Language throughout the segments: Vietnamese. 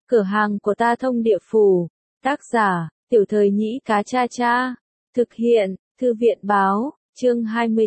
Cửa hàng của ta thông địa phủ. Tác giả, Tiểu Thời Nhĩ Cá Cha Cha. Thực hiện, Thư viện báo, chương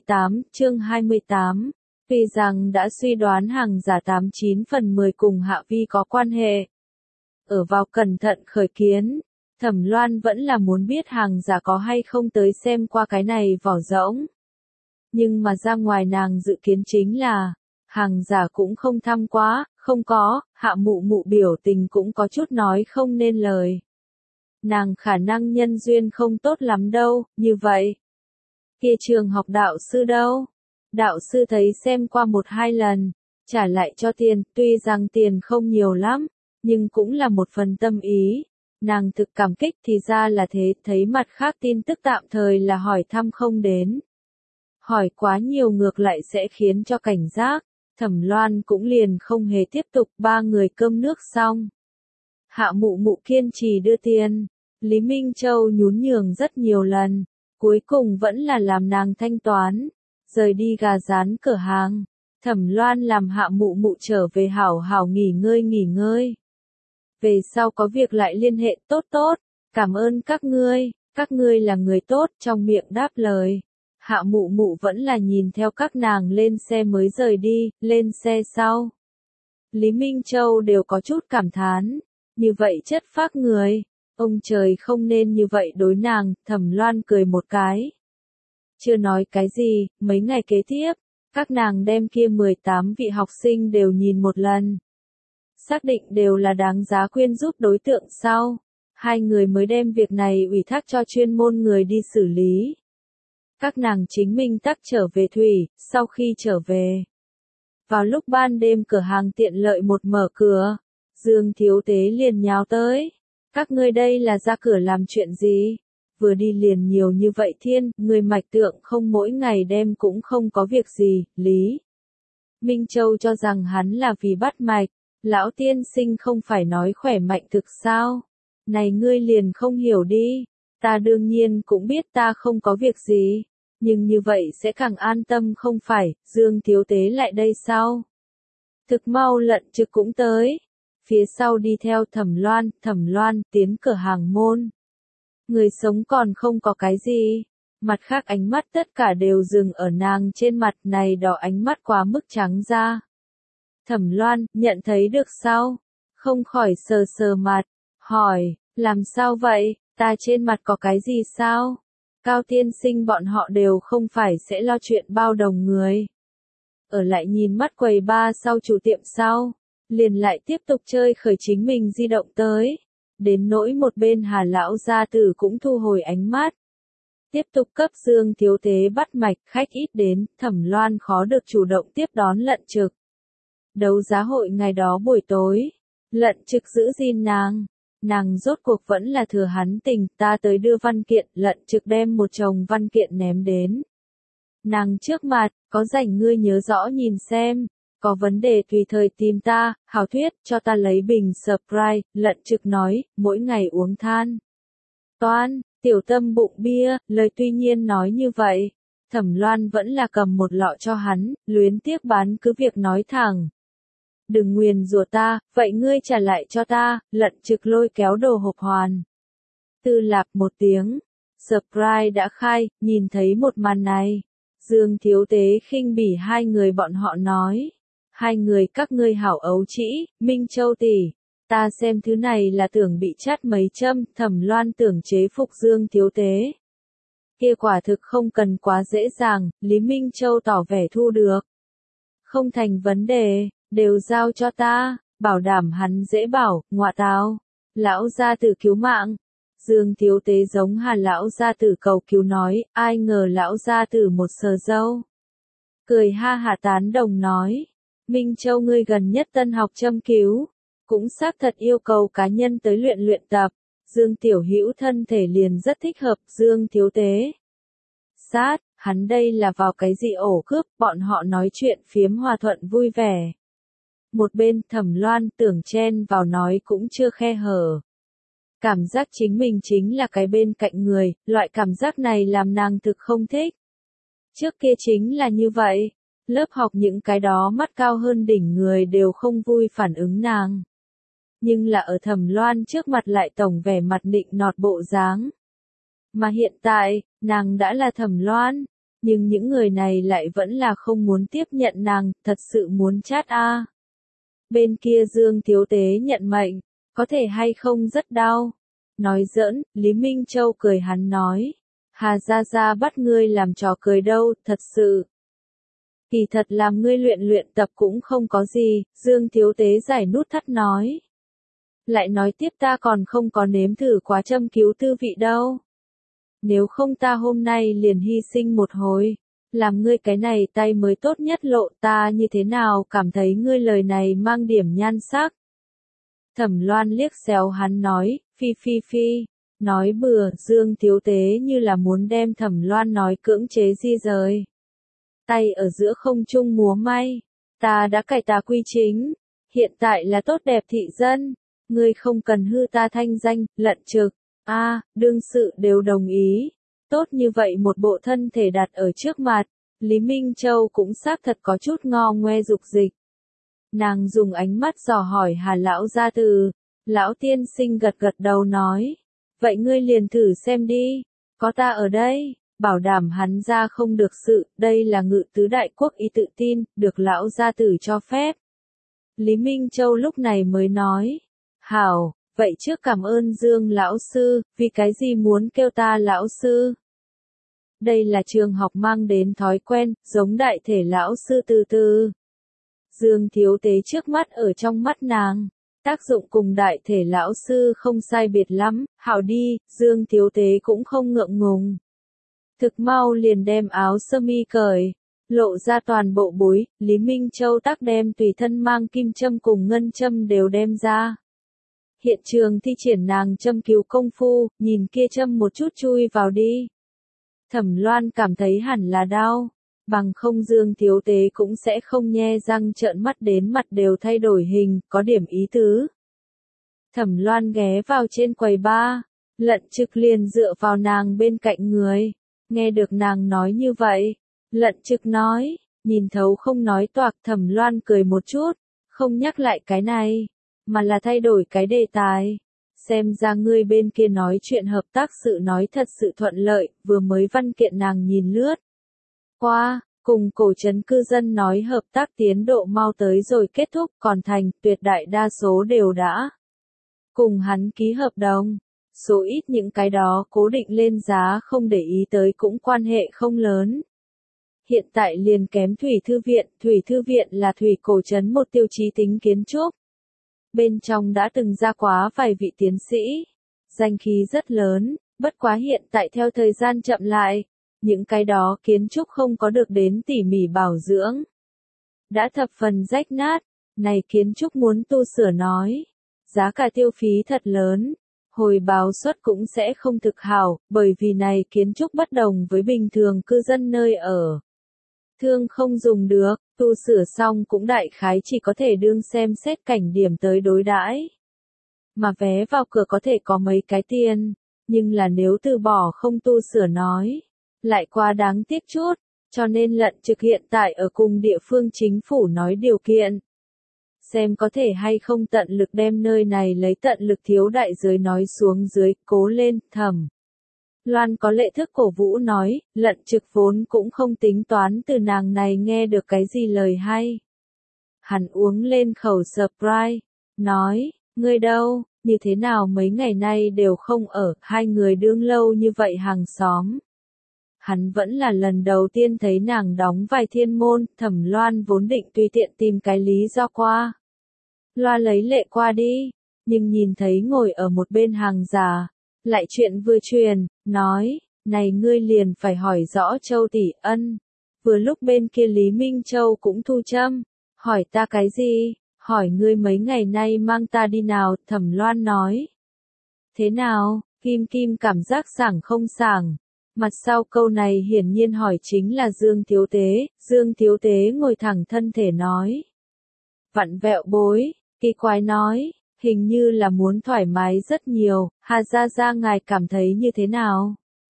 28. Tuy rằng đã suy đoán hàng giả 89/10 cùng Hạ Vi có quan hệ. Ở vào cẩn thận khởi kiến, Thẩm Loan vẫn là muốn biết hàng giả có hay không tới xem qua cái này vỏ rỗng. Nhưng mà ra ngoài nàng dự kiến chính là, hàng giả cũng không thăm quá, không có, Hạ Mụ Mụ biểu tình cũng có chút nói không nên lời. Nàng khả năng nhân duyên không tốt lắm đâu, như vậy. Kia trường học đạo sư đâu? Đạo sư thấy xem qua 1-2 lần, trả lại cho tiền, tuy rằng tiền không nhiều lắm, nhưng cũng là một phần tâm ý. Nàng thực cảm kích thì ra là thế, thấy mặt khác tin tức tạm thời là hỏi thăm không đến. Hỏi quá nhiều ngược lại sẽ khiến cho cảnh giác, Thẩm Loan cũng liền không hề tiếp tục. 3 người cơm nước xong. Hạ Mụ Mụ kiên trì đưa tiền, Lý Minh Châu nhún nhường rất nhiều lần, cuối cùng vẫn là làm nàng thanh toán, rời đi gà rán cửa hàng. Thẩm Loan làm Hạ Mụ Mụ trở về hảo hảo nghỉ ngơi. Về sau có việc lại liên hệ. Tốt, cảm ơn các ngươi là người tốt, trong miệng đáp lời. Hạ Mụ Mụ vẫn là nhìn theo các nàng lên xe mới rời đi. Lên xe sau, Lý Minh Châu đều có chút cảm thán, như vậy chất phác người, ông trời không nên như vậy đối nàng. Thẩm Loan cười một cái, chưa nói cái gì. Mấy ngày kế tiếp, các nàng đem kia 18 vị học sinh đều nhìn một lần, xác định đều là đáng giá khuyên giúp đối tượng sau, 2 người mới đem việc này ủy thác cho chuyên môn người đi xử lý. Các nàng chính mình tắc trở về thủy. Sau khi trở về, vào lúc ban đêm cửa hàng tiện lợi một mở cửa, Dương Thiếu Tế liền nhào tới. Các ngươi đây là ra cửa làm chuyện gì? Vừa đi liền nhiều như vậy thiên, người mạch tượng không mỗi ngày đem cũng không có việc gì. Lý Minh Châu cho rằng hắn là vì bắt mạch, lão tiên sinh không phải nói khỏe mạnh thực sao? Này ngươi liền không hiểu đi, ta đương nhiên cũng biết ta không có việc gì, nhưng như vậy sẽ càng an tâm không phải. Dương Thiếu Tế lại đây sao? Thực mau Lận Trực cũng tới, phía sau đi theo Thẩm Loan tiến cửa hàng môn. Người sống còn không có cái gì, mặt khác ánh mắt tất cả đều dừng ở nàng trên mặt này, đỏ ánh mắt quá mức trắng ra. Thẩm Loan nhận thấy được sao? Không khỏi sờ mặt, hỏi, làm sao vậy, ta trên mặt có cái gì sao? Cao tiên sinh bọn họ đều không phải sẽ lo chuyện bao đồng người. Ở lại nhìn mắt quầy ba sau chủ tiệm sau, liền lại tiếp tục chơi khởi chính mình di động tới. Đến nỗi một bên Hà lão gia tử cũng thu hồi ánh mắt, tiếp tục cấp Dương Thiếu Tế bắt mạch. Khách ít đến, Thẩm Loan khó được chủ động tiếp đón Lận Trực. Đấu giá hội ngày đó buổi tối, Lận Trực giữ gìn nàng rốt cuộc vẫn là thừa hắn tình. Ta tới đưa văn kiện. Lận Trực đem một chồng văn kiện ném đến nàng trước mặt, có rảnh ngươi nhớ rõ nhìn xem, có vấn đề tùy thời tìm ta. Hảo thuyết, cho ta lấy bình Sprite. Lận Trực nói, mỗi ngày uống than toan, tiểu tâm bụng bia. Lời tuy nhiên nói như vậy, Thẩm Loan vẫn là cầm một lọ cho hắn, luyến tiếc bán cứ việc nói thẳng. Đừng nguyền rủa ta, vậy ngươi trả lại cho ta. Lận Trực lôi kéo đồ hộp hoàn. Tư lạc một tiếng, Sprite đã khai. Nhìn thấy một màn này, Dương Thiếu Tế khinh bỉ 2 người bọn họ nói, 2 người các ngươi hảo ấu trĩ. Minh Châu tỷ, ta xem thứ này là tưởng bị chát mấy châm. Thẩm Loan tưởng chế phục Dương Thiếu Tế, kia quả thực không cần quá dễ dàng. Lý Minh Châu tỏ vẻ thu được, không thành vấn đề, đều giao cho ta, bảo đảm hắn dễ bảo. Ngọa tào, lão gia tử cứu mạng. Dương Thiếu Tế giống Hà lão gia tử cầu cứu nói, ai ngờ lão gia tử một sờ râu, cười ha hả tán đồng nói, Minh Châu ngươi gần nhất tân học châm cứu, cũng xác thật yêu cầu cá nhân tới luyện tập. Dương Tiểu Hữu thân thể liền rất thích hợp. Dương Thiếu Tế sát, hắn đây là vào cái gì ổ cướp? Bọn họ nói chuyện phiếm hòa thuận vui vẻ. Một bên Thẩm Loan tưởng chen vào nói cũng chưa khe hở. Cảm giác chính mình chính là cái bên cạnh người, loại cảm giác này làm nàng thực không thích. Trước kia chính là như vậy, lớp học những cái đó mắt cao hơn đỉnh người đều không vui phản ứng nàng. nhưng là ở Thẩm Loan trước mặt lại tổng vẻ mặt nịnh nọt bộ dáng. Mà hiện tại, nàng đã là Thẩm Loan, nhưng những người này lại vẫn là không muốn tiếp nhận nàng, thật sự muốn chát a. Bên kia Dương Thiếu Tế nhận mệnh, có thể hay không rất đau. Nói giỡn, Lý Minh Châu cười hắn nói. Hà Gia Gia bắt ngươi làm trò cười đâu, thật sự. Kỳ thật làm ngươi luyện tập cũng không có gì, Dương Thiếu Tế giải nút thắt nói. Lại nói tiếp ta còn không có nếm thử quá châm cứu tư vị đâu. Nếu không ta hôm nay liền hy sinh một hồi, làm ngươi cái này tay mới tốt nhất lộ ta như thế nào cảm thấy ngươi lời này mang điểm nhan sắc. Thẩm Loan liếc xéo hắn nói, phi, nói bừa, Dương Thiếu Tế như là muốn đem Thẩm Loan nói cưỡng chế di rời. Tay ở giữa không trung múa may, ta đã cải tà quy chính, hiện tại là tốt đẹp thị dân, ngươi không cần hư ta thanh danh, lận trực, đương sự đều đồng ý, tốt như vậy một bộ thân thể đặt ở trước mặt, Lý Minh Châu cũng xác thật có chút ngo ngoe dục dịch. Nàng dùng ánh mắt dò hỏi Hà lão gia tử, lão tiên sinh gật đầu nói, vậy ngươi liền thử xem đi, có ta ở đây. Bảo đảm hắn ra không được sự, đây là Ngự tứ đại quốc y tự tin, được lão gia tử cho phép. Lý Minh Châu lúc này mới nói, hảo, vậy trước cảm ơn Dương lão sư, vì cái gì muốn kêu ta lão sư? Đây là trường học mang đến thói quen, giống đại thể lão sư từ từ. Dương Thiếu Tế trước mắt ở trong mắt nàng, tác dụng cùng đại thể lão sư không sai biệt lắm, hảo đi, Dương Thiếu Tế cũng không ngượng ngùng. Thực mau liền đem áo sơ mi cởi, lộ ra toàn bộ bối, Lý Minh Châu tác đem tùy thân mang kim châm cùng ngân châm đều đem ra. Hiện trường thi triển nàng châm cứu công phu, nhìn kia châm một chút chui vào đi. Thẩm Loan cảm thấy hẳn là đau, bằng không Dương Thiếu Tế cũng sẽ không nhe răng trợn mắt đến mặt đều thay đổi hình, có điểm ý tứ. Thẩm Loan ghé vào trên quầy bar, Lận Trực liền dựa vào nàng bên cạnh người. Nghe được nàng nói như vậy, Lận Trực nói, nhìn thấu không nói toạc. Thẩm Loan cười một chút, không nhắc lại cái này, mà là thay đổi cái đề tài. Xem ra ngươi bên kia nói chuyện hợp tác sự nói thật sự thuận lợi, vừa mới văn kiện nàng nhìn lướt qua, cùng cổ trấn cư dân nói hợp tác tiến độ mau tới rồi kết thúc, còn thành, tuyệt đại đa số đều đã cùng hắn ký hợp đồng. Số ít những cái đó cố định lên giá không để ý tới cũng quan hệ không lớn. Hiện tại liền kém Thủy Thư viện là Thủy cổ trấn một tiêu chí tính kiến trúc. Bên trong đã từng ra quá vài vị tiến sĩ, danh khí rất lớn, bất quá hiện tại theo thời gian chậm lại, những cái đó kiến trúc không có được đến tỉ mỉ bảo dưỡng. Đã thập phần rách nát, này kiến trúc muốn tu sửa nói, giá cả tiêu phí thật lớn. Hồi báo suất cũng sẽ không thực hảo, bởi vì này kiến trúc bất đồng với bình thường cư dân nơi ở. Thương không dùng được, tu sửa xong cũng đại khái chỉ có thể đương xem xét cảnh điểm tới đối đãi. Mà vé vào cửa có thể có mấy cái tiền, nhưng là nếu từ bỏ không tu sửa nói, lại quá đáng tiếc chút, cho nên Lận Trực hiện tại ở cùng địa phương chính phủ nói điều kiện. Xem có thể hay không tận lực đem nơi này lấy tận lực thiếu đại giới nói xuống dưới, cố lên, Thẩm Loan có lệ thức cổ vũ nói, Lận Trực vốn cũng không tính toán từ nàng này nghe được cái gì lời hay. Hắn uống lên khẩu surprise, nói, ngươi đâu, như thế nào mấy ngày nay đều không ở, hai người đương lâu như vậy hàng xóm. Hắn vẫn là lần đầu tiên thấy nàng đóng vai thiên môn, Thẩm Loan vốn định tùy tiện tìm cái lý do qua. Loa lấy lệ qua đi, nhưng nhìn thấy ngồi ở một bên hàng già, lại chuyện vừa truyền, nói, này ngươi liền phải hỏi rõ Châu tỷ ân. Vừa lúc bên kia Lý Minh Châu cũng thu châm, hỏi ta cái gì, hỏi ngươi mấy ngày nay mang ta đi nào, Thẩm Loan nói. Thế nào, Kim Kim cảm giác sảng không sảng. Mặt sau câu này hiển nhiên hỏi chính là Dương Thiếu Tế ngồi thẳng thân thể nói. Vặn vẹo bối, kỳ quái nói, hình như là muốn thoải mái rất nhiều, Hà Gia ngài cảm thấy như thế nào?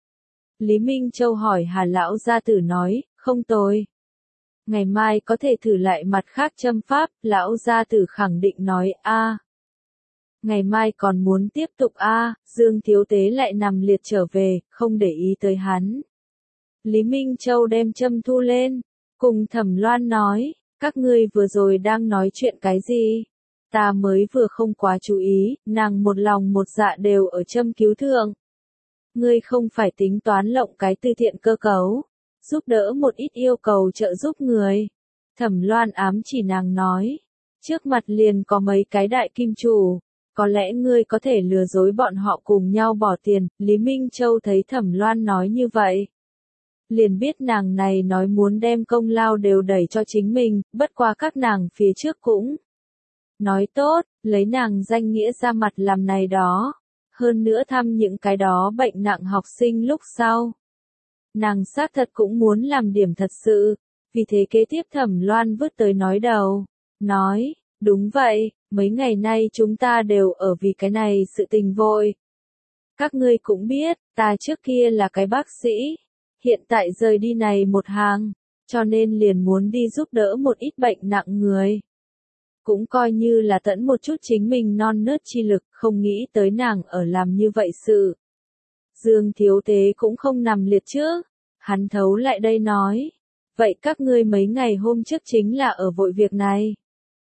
Lý Minh Châu hỏi Hà lão gia tử nói, không tồi. Ngày mai có thể thử lại mặt khác châm pháp, lão gia tử khẳng định nói, Ngày mai còn muốn tiếp tục Dương Thiếu Tế lại nằm liệt trở về, không để ý tới hắn. Lý Minh Châu đem châm thu lên, cùng Thẩm Loan nói, các ngươi vừa rồi đang nói chuyện cái gì? Ta mới vừa không quá chú ý, nàng một lòng một dạ đều ở châm cứu thượng. Ngươi không phải tính toán lộng cái từ thiện cơ cấu, giúp đỡ một ít yêu cầu trợ giúp người. Thẩm Loan ám chỉ nàng nói, trước mặt liền có mấy cái đại kim chủ, có lẽ ngươi có thể lừa dối bọn họ cùng nhau bỏ tiền. Lý Minh Châu thấy Thẩm Loan nói như vậy, liền biết nàng này nói muốn đem công lao đều đẩy cho chính mình, bất quá các nàng phía trước cũng nói tốt, lấy nàng danh nghĩa ra mặt làm này đó, hơn nữa thăm những cái đó bệnh nặng học sinh lúc sau. Nàng xác thật cũng muốn làm điểm thật sự, vì thế kế tiếp Thẩm Loan vứt tới nói đầu, nói, đúng vậy, mấy ngày nay chúng ta đều ở vì cái này sự tình vội. Các ngươi cũng biết, ta trước kia là cái bác sĩ, hiện tại rời đi này một hàng, cho nên liền muốn đi giúp đỡ một ít bệnh nặng người. Cũng coi như là tận một chút chính mình non nớt chi lực, không nghĩ tới nàng ở làm như vậy sự. Dương Thiếu Tế cũng không nằm liệt trước, hắn thấu lại đây nói, vậy các ngươi mấy ngày hôm trước chính là ở vội việc này.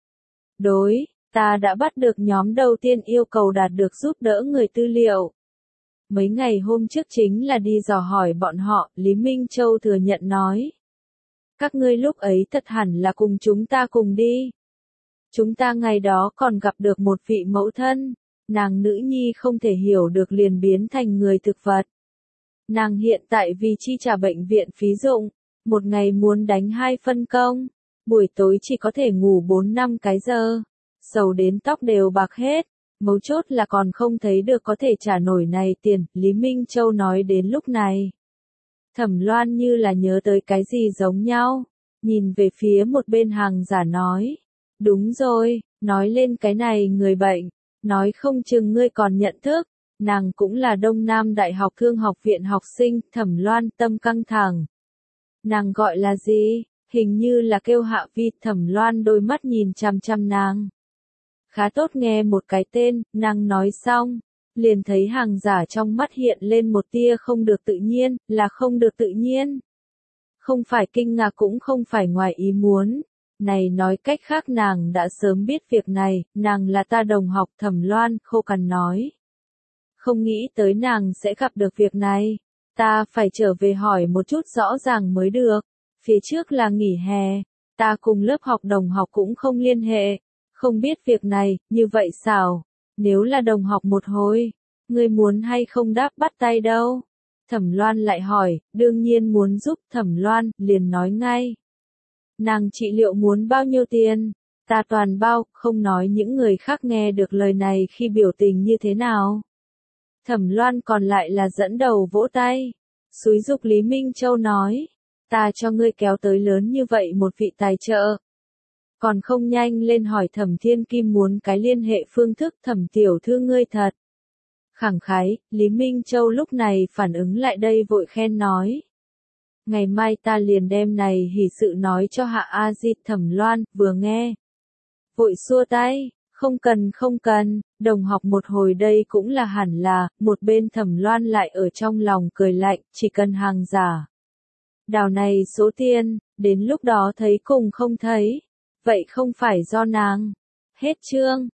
Đối, ta đã bắt được nhóm đầu tiên yêu cầu đạt được giúp đỡ người tư liệu. Mấy ngày hôm trước chính là đi dò hỏi bọn họ, Lý Minh Châu thừa nhận nói. Các ngươi lúc ấy thật hẳn là cùng chúng ta cùng đi. Chúng ta ngày đó còn gặp được một vị mẫu thân, nàng nữ nhi không thể hiểu được liền biến thành người thực vật. Nàng hiện tại vì chi trả bệnh viện phí dụng, một ngày muốn đánh 2 phân công, buổi tối chỉ có thể ngủ 4-5 cái giờ, sầu đến tóc đều bạc hết, mấu chốt là còn không thấy được có thể trả nổi này tiền. Lý Minh Châu nói đến lúc này, Thẩm Loan như là nhớ tới cái gì giống nhau, nhìn về phía một bên hàng giả nói, đúng rồi, nói lên cái này người bệnh, nói không chừng ngươi còn nhận thức, nàng cũng là Đông Nam Đại học Thương học viện học sinh. Thẩm Loan tâm căng thẳng. Nàng gọi là gì? Hình như là kêu Hạ Vi. Thẩm Loan đôi mắt nhìn chằm chằm nàng. Khá tốt nghe một cái tên, nàng nói xong, liền thấy hàng giả trong mắt hiện lên một tia không được tự nhiên, là không được tự nhiên. Không phải kinh ngạc cũng không phải ngoài ý muốn. Này nói cách khác nàng đã sớm biết việc này, nàng là ta đồng học. Thẩm Loan khô cằn nói. Không nghĩ tới nàng sẽ gặp được việc này. Ta phải trở về hỏi một chút rõ ràng mới được. Phía trước là nghỉ hè, ta cùng lớp học đồng học cũng không liên hệ. Không biết việc này, như vậy sao? Nếu là đồng học một hồi, ngươi muốn hay không đáp bắt tay đâu? Thẩm Loan lại hỏi, đương nhiên muốn giúp. Thẩm Loan liền nói ngay. Nàng trị liệu muốn bao nhiêu tiền? Ta toàn bao, không nói những người khác nghe được lời này khi biểu tình như thế nào. Thẩm Loan còn lại là dẫn đầu vỗ tay. Xúi giục Lý Minh Châu nói, ta cho ngươi kéo tới lớn như vậy một vị tài trợ. Còn không nhanh lên hỏi Thẩm Thiên Kim muốn cái liên hệ phương thức. Thẩm tiểu thư ngươi thật khẳng khái. Lý Minh Châu lúc này phản ứng lại đây vội khen nói. Ngày mai ta liền đem này hỉ sự nói cho Hạ A Di. Thẩm Loan vừa nghe, vội xua tay, không cần, đồng học một hồi đây cũng là hẳn là. Một bên Thẩm Loan lại ở trong lòng cười lạnh, chỉ cần hàng giả đào này số tiền, đến lúc đó thấy cùng không thấy, vậy không phải do nàng. Hết chương.